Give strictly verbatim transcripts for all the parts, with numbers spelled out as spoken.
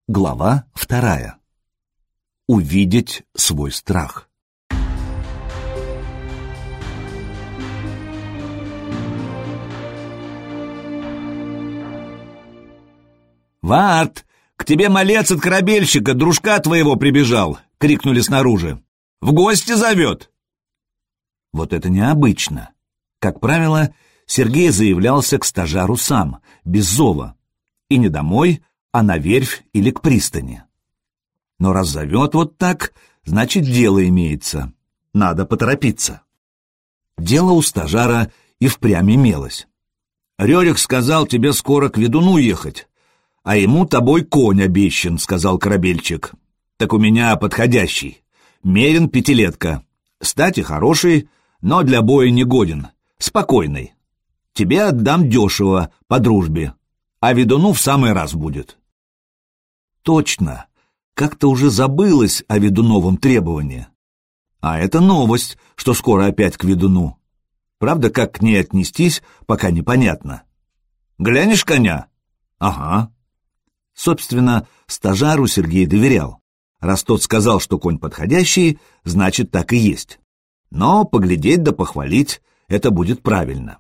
Глава вторая. Увидеть свой страх. «Варт, к тебе малец от корабельщика, дружка твоего, прибежал!» — крикнули снаружи. «В гости зовет!» Вот это необычно. Как правило, Сергей заявлялся к стажару сам, без зова. И не домой, а на верфь или к пристани. Но раз зовет вот так, значит, дело имеется. Надо поторопиться. Дело у стажара и впрямь имелось. «Рерих сказал тебе скоро к ведуну ехать, а ему тобой конь обещан», — сказал корабельчик. «Так у меня подходящий. Мерин пятилетка. Стати хороший, но для боя не годен. Спокойный. Тебе отдам дешево, по дружбе, а ведуну в самый раз будет». Точно. Как-то уже забылось о ведуновом требовании. А это новость, что скоро опять к ведуну. Правда, как к ней отнестись, пока непонятно. «Глянешь коня?» «Ага». Собственно, стажару Сергей доверял. Раз тот сказал, что конь подходящий, значит, так и есть. Но поглядеть да похвалить — это будет правильно.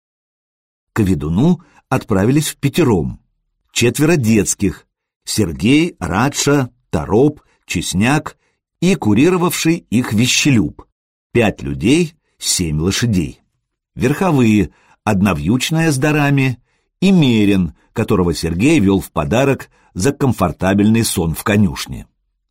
К ведуну отправились впятером. Четверо детских — Сергей, Радша, Тороп, Чесняк и курировавший их Вещелюб. Пять людей, семь лошадей. Верховые — одна вьючная с дарами и Мерин, которого Сергей вел в подарок за комфортабельный сон в конюшне.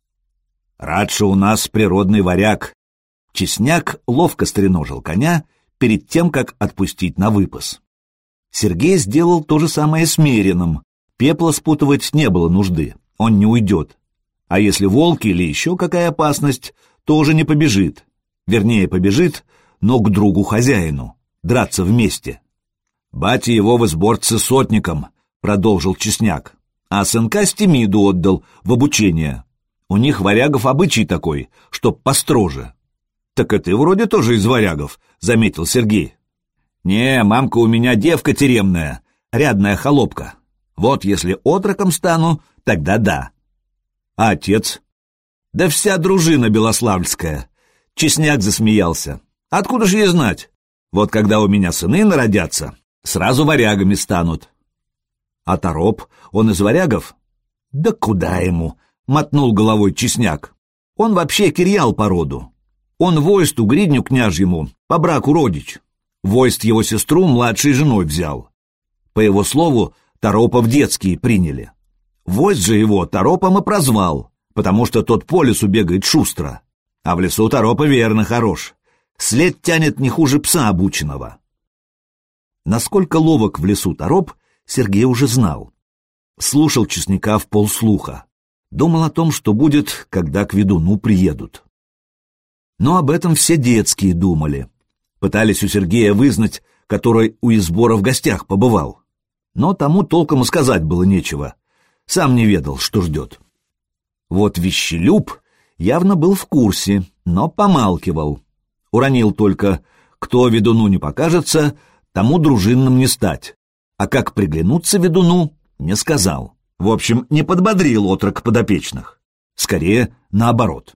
«Радша у нас природный варяг». Чесняк ловко стреножил коня перед тем, как отпустить на выпас. Сергей сделал то же самое с Мерином. Пепла спутывать не было нужды, он не уйдет. А если волки или еще какая опасность, то уже не побежит. Вернее, побежит, но к другу-хозяину. Драться вместе. «Батя его в изборце сотником», — продолжил Чесняк, «а сынка Стемиду отдал в обучение. У них варягов обычай такой, чтоб построже». «Так и ты вроде тоже из варягов», — заметил Сергей. «Не, мамка у меня девка тюремная, рядная холопка. Вот если отроком стану, тогда да». «А отец?» «Да вся дружина белославльская». Чесняк засмеялся. «Откуда ж ей знать? Вот когда у меня сыны народятся, сразу варягами станут». «А Тороп, он из варягов?» «Да куда ему?» — мотнул головой Чесняк. «Он вообще кирьял по роду. Он войсту гридню княжьему, по браку родич. Войст его сестру младшей женой взял. По его слову, Торопа в детские приняли. Войст же его Торопом и прозвал, потому что тот по лесу бегает шустро. А в лесу Торопа верно хорош. След тянет не хуже пса обученного». Насколько ловок в лесу Тороп, Сергей уже знал. Слушал Чесняка в полслуха. Думал о том, что будет, когда к ведуну приедут. Но об этом все детские думали. Пытались у Сергея вызнать, который у избора в гостях побывал. Но тому толком и сказать было нечего. Сам не ведал, что ждет. Вот Вещелюб явно был в курсе, но помалкивал. Уронил только: кто ведуну не покажется, тому дружинным не стать. А как приглянуться ведуну, не сказал. В общем, не подбодрил отрок подопечных. Скорее, наоборот.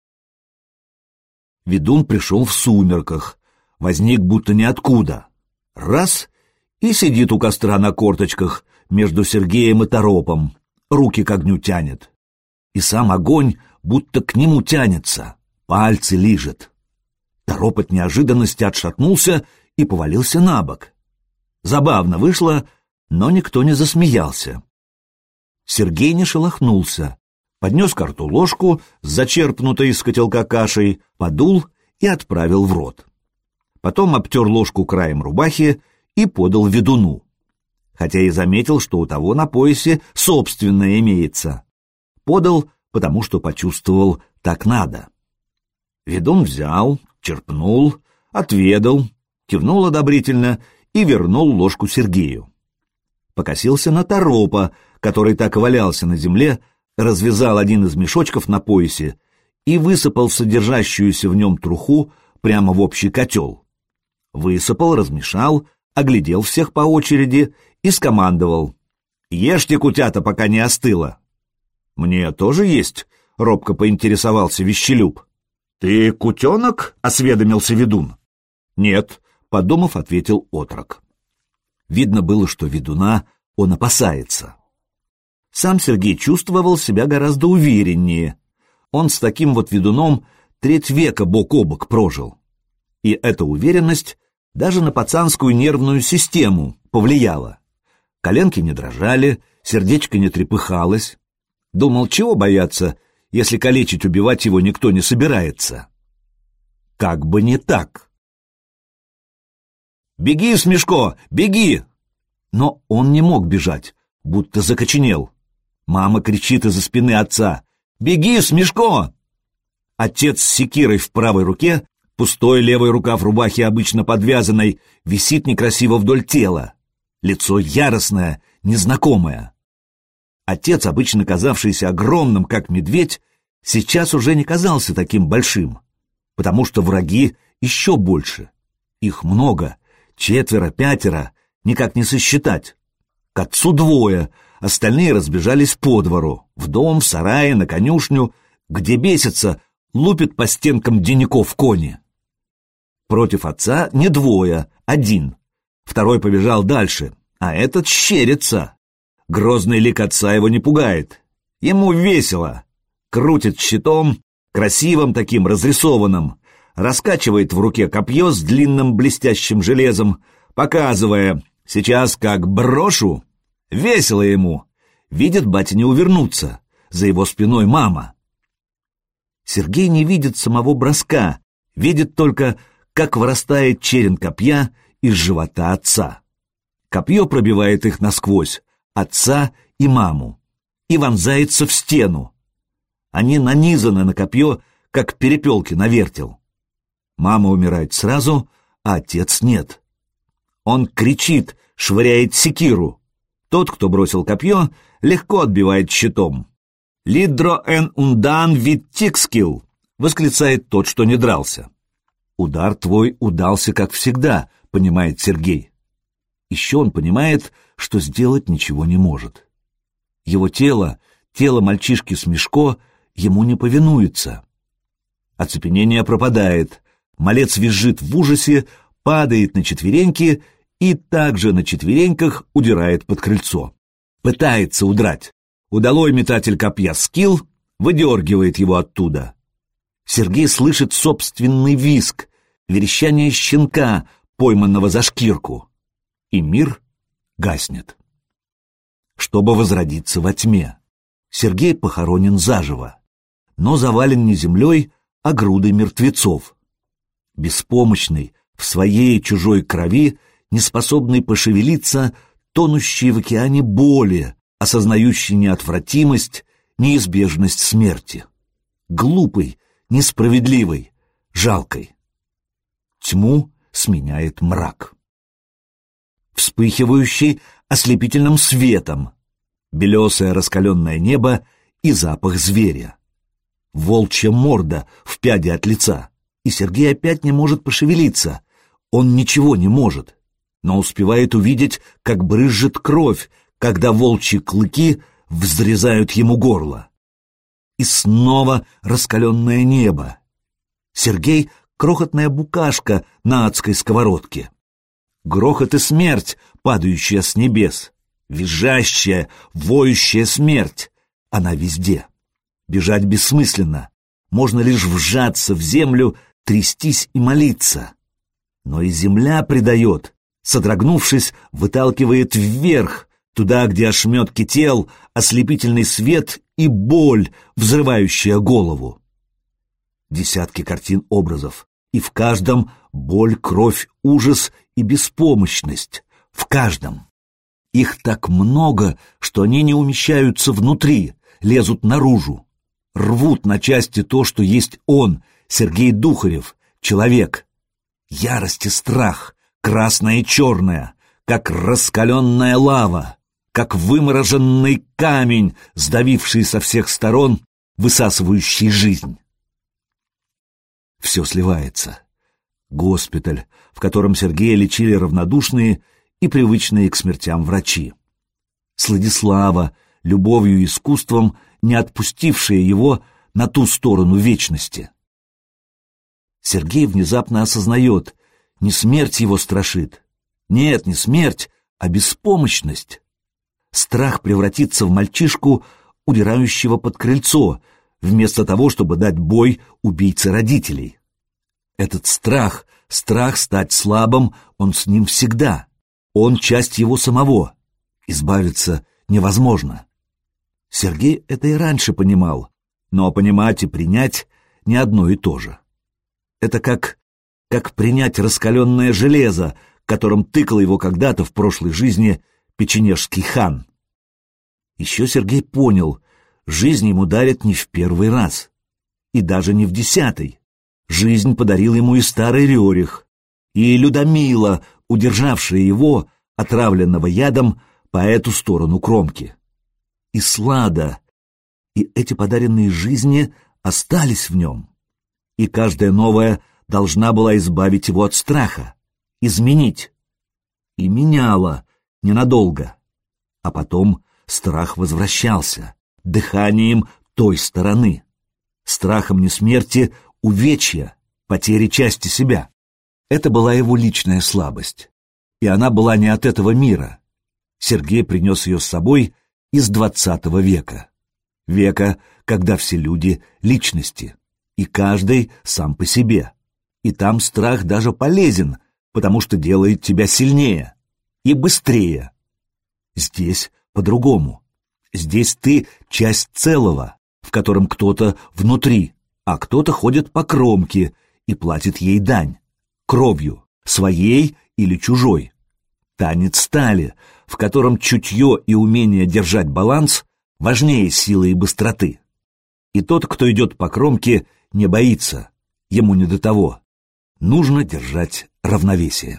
Ведун пришел в сумерках, возник будто ниоткуда. Раз — и сидит у костра на корточках между Сергеем и Торопом, руки к огню тянет. И сам огонь будто к нему тянется, пальцы лижет. Тороп от неожиданности отшатнулся и повалился на бок. Забавно вышло, но никто не засмеялся. Сергей не шелохнулся, поднес ко рту ложку с зачерпнутой из котелка кашей, подул и отправил в рот. Потом обтер ложку краем рубахи и подал ведуну, хотя и заметил, что у того на поясе собственное имеется. Подал, потому что почувствовал, так надо. Ведун взял, черпнул, отведал, кивнул одобрительно и вернул ложку Сергею. Покосился на Торопа, который так и валялся на земле, развязал один из мешочков на поясе и высыпал содержащуюся в нем труху прямо в общий котел. Высыпал, размешал, оглядел всех по очереди и скомандовал: «Ешьте, кутята, пока не остыло». «Мне тоже есть», — робко поинтересовался Вещелюб. «Ты кутенок?» — осведомился ведун. «Нет», — подумав, ответил отрок. Видно было, что ведуна он опасается. Сам Сергей чувствовал себя гораздо увереннее. Он с таким вот ведуном треть века бок о бок прожил. И эта уверенность даже на пацанскую нервную систему повлияла. Коленки не дрожали, сердечко не трепыхалось. Думал, чего бояться, если калечить, убивать его никто не собирается. Как бы не так. «Беги, Смешко, беги!» Но он не мог бежать, будто закоченел. Мама кричит из-за спины отца: «Беги, Смешко!» Отец с секирой в правой руке, пустой левый рукав рубахи, обычно подвязанной, висит некрасиво вдоль тела. Лицо яростное, незнакомое. Отец, обычно казавшийся огромным, как медведь, сейчас уже не казался таким большим, потому что враги еще больше. Их много, четверо, пятеро, никак не сосчитать. К отцу двое, остальные разбежались по двору, в дом, в сарае, на конюшню, где бесится, лупит по стенкам денников кони. Против отца не двое, один. Второй побежал дальше, а этот щерится. Грозный лик отца его не пугает. Ему весело. Крутит щитом, красивым таким, разрисованным, раскачивает в руке копье с длинным блестящим железом, показывая: сейчас как брошу. Весело ему. Видит, батя не увернуться. За его спиной мама. Сергей не видит самого броска, видит только, как вырастает черен копья из живота отца. Копье пробивает их насквозь, отца и маму, и вонзается в стену. Они нанизаны на копье, как перепелки на вертел. Мама умирает сразу, а отец нет. Он кричит, швыряет секиру. Тот, кто бросил копье, легко отбивает щитом. «Лидро эн ундан виттикскил!» — восклицает тот, что не дрался. «Удар твой удался, как всегда», — понимает Сергей. Еще он понимает, что сделать ничего не может. Его тело, тело мальчишки Смешко, ему не повинуется. Оцепенение пропадает, малец визжит в ужасе, падает на четвереньки и также на четвереньках удирает под крыльцо. Пытается удрать. Удалой метатель копья Скилл выдергивает его оттуда. Сергей слышит собственный визг, верещание щенка, пойманного за шкирку. И мир гаснет. Чтобы возродиться во тьме. Сергей похоронен заживо, но завален не землей, а грудой мертвецов. Беспомощный, в своей чужой крови, неспособный пошевелиться, тонущий в океане боли, осознающий неотвратимость, неизбежность смерти. Глупый, несправедливый, жалкой. Тьму сменяет мрак. Вспыхивающий ослепительным светом, белесое раскаленное небо и запах зверя. Волчья морда в пяде от лица, и Сергей опять не может пошевелиться. Он ничего не может, но успевает увидеть, как брызжет кровь, когда волчьи клыки взрезают ему горло. И снова раскаленное небо. Сергей — крохотная букашка на адской сковородке. Грохот и смерть, падающая с небес. Визжащая, воющая смерть. Она везде. Бежать бессмысленно. Можно лишь вжаться в землю, трястись и молиться. Но и земля предает, содрогнувшись, выталкивает вверх, туда, где ошметки тел, ослепительный свет и боль, взрывающая голову. Десятки картин образов, и в каждом боль, кровь, ужас и беспомощность. В каждом. Их так много, что они не умещаются внутри, лезут наружу. Рвут на части то, что есть он, Сергей Духарев, человек. Ярость и страх, красное и черное, как раскаленная лава, как вымороженный камень, сдавивший со всех сторон, высасывающий жизнь. Все сливается. Госпиталь, в котором Сергея лечили равнодушные и привычные к смертям врачи. Сладислава, любовью и искусством, не отпустившее его на ту сторону вечности. Сергей внезапно осознает, не смерть его страшит. Нет, не смерть, а беспомощность. Страх превратиться в мальчишку, удирающего под крыльцо, вместо того, чтобы дать бой убийце родителей. Этот страх, страх стать слабым, он с ним всегда. Он часть его самого. Избавиться невозможно. Сергей это и раньше понимал, но понимать и принять не одно и то же. Это как, как принять раскаленное железо, которым тыкал его когда-то в прошлой жизни печенежский хан. Еще Сергей понял, жизнь ему дарит не в первый раз, и даже не в десятый. Жизнь подарил ему и старый Рерих, и Людмила, удержавшая его, отравленного ядом, по эту сторону кромки. И Слада, и эти подаренные жизни остались в нем. И каждая новая должна была избавить его от страха, изменить. И меняла ненадолго. А потом страх возвращался, дыханием той стороны. Страхом не смерти, увечья, потери части себя. Это была его личная слабость. И она была не от этого мира. Сергей принес ее с собой из двадцатого века. Века, когда все люди — личности, и каждый сам по себе. И там страх даже полезен, потому что делает тебя сильнее и быстрее. Здесь по-другому. Здесь ты часть целого, в котором кто-то внутри, а кто-то ходит по кромке и платит ей дань, кровью, своей или чужой. Танец стали, в котором чутье и умение держать баланс важнее силы и быстроты. И тот, кто идет по кромке, не боится, ему не до того. Нужно держать равновесие.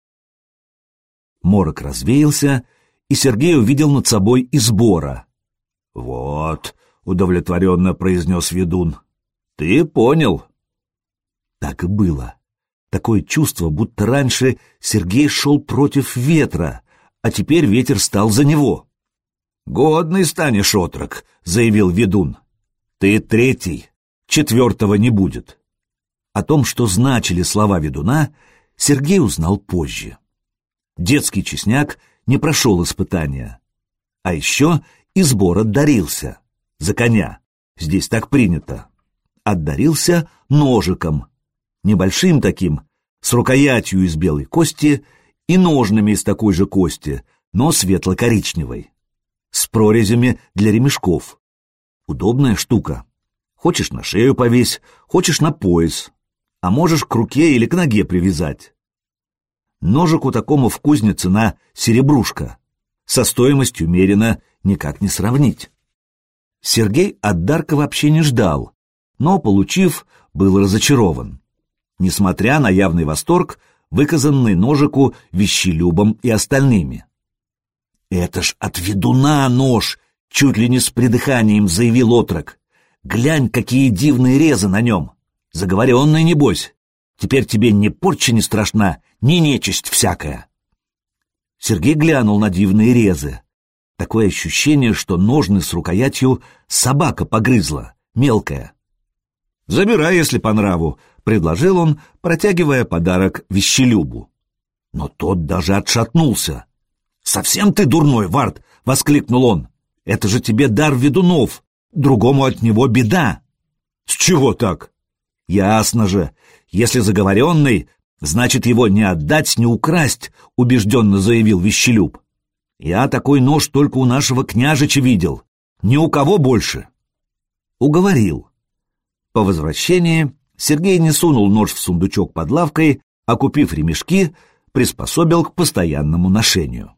Морок развеялся, и Сергей увидел над собой и Сбора. «Вот», — удовлетворенно произнес ведун, — «ты понял». Так и было. Такое чувство, будто раньше Сергей шел против ветра, а теперь ветер стал за него. «Годный станешь, отрок», — заявил ведун. «Ты третий, четвертого не будет». О том, что значили слова ведуна, Сергей узнал позже. Детский чесняк не прошел испытания. А еще и Сбор отдарился. За коня. Здесь так принято. Отдарился ножиком. Небольшим таким, с рукоятью из белой кости и ножными из такой же кости, но светло-коричневой. С прорезями для ремешков. Удобная штука. Хочешь на шею повесь, хочешь на пояс. А можешь к руке или к ноге привязать. Ножику такому в кузне цена серебрушка. Со стоимостью мерено никак не сравнить. Сергей от дарка вообще не ждал, но, получив, был разочарован. Несмотря на явный восторг, выказанный ножику Вещелюбом и остальными. «Это ж от ведуна нож!» — чуть ли не с придыханием заявил отрок. «Глянь, какие дивные резы на нем! Заговоренный, небось! Теперь тебе ни порча не страшна, ни нечисть всякая!» Сергей глянул на дивные резы. Такое ощущение, что ножны с рукоятью собака погрызла, мелкая. «Забирай, если по нраву», — предложил он, протягивая подарок Вещелюбу. Но тот даже отшатнулся. «Совсем ты дурной, Вард!» — воскликнул он. «Это же тебе дар ведунов, другому от него беда!» «С чего так?» «Ясно же, если заговоренный, значит, его не отдать, не украсть», — убежденно заявил Вещелюб. «Я такой нож только у нашего княжича видел, ни у кого больше». Уговорил. По возвращении Сергей не сунул нож в сундучок под лавкой, а, купив ремешки, приспособил к постоянному ношению.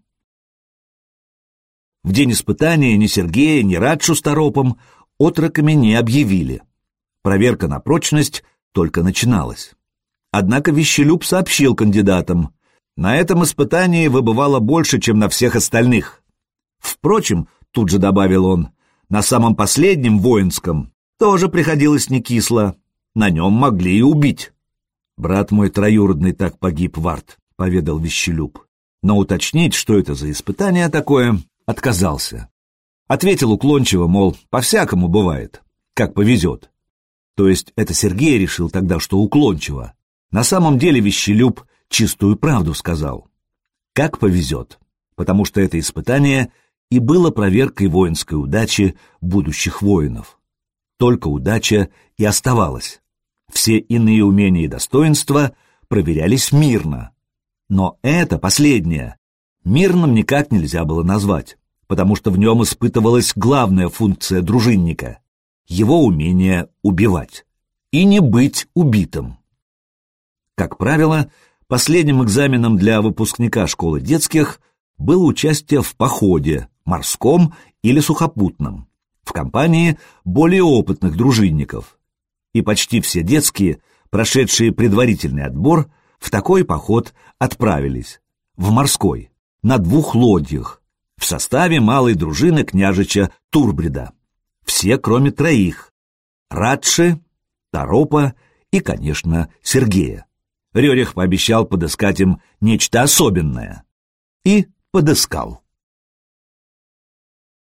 В день испытания ни Сергея, ни Радшу с Торопом отроками не объявили. Проверка на прочность только начиналась. Однако Вещелюб сообщил кандидатам: на этом испытании выбывало больше, чем на всех остальных. Впрочем, тут же добавил он, на самом последнем, воинском, тоже приходилось не кисло, на нем могли и убить. «Брат мой троюродный так погиб, Вард», — поведал Вещелюб, но уточнить, что это за испытание такое, отказался. Ответил уклончиво, мол, по-всякому бывает, как повезет. То есть это Сергей решил тогда, что уклончиво. На самом деле Вещелюб чистую правду сказал. Как повезет, потому что это испытание и было проверкой воинской удачи будущих воинов. Только удача и оставалась. Все иные умения и достоинства проверялись мирно. Но это последнее мирным никак нельзя было назвать, потому что в нем испытывалась главная функция дружинника — его умение убивать и не быть убитым. Как правило, последним экзаменом для выпускника школы детских было участие в походе, морском или сухопутном, в компании более опытных дружинников. И почти все детские, прошедшие предварительный отбор, в такой поход отправились, в морской, на двух лодьях, в составе малой дружины княжича Турбрида. Все, кроме троих — Радши, Торопа и, конечно, Сергея. Рерих пообещал подыскать им нечто особенное. И подыскал.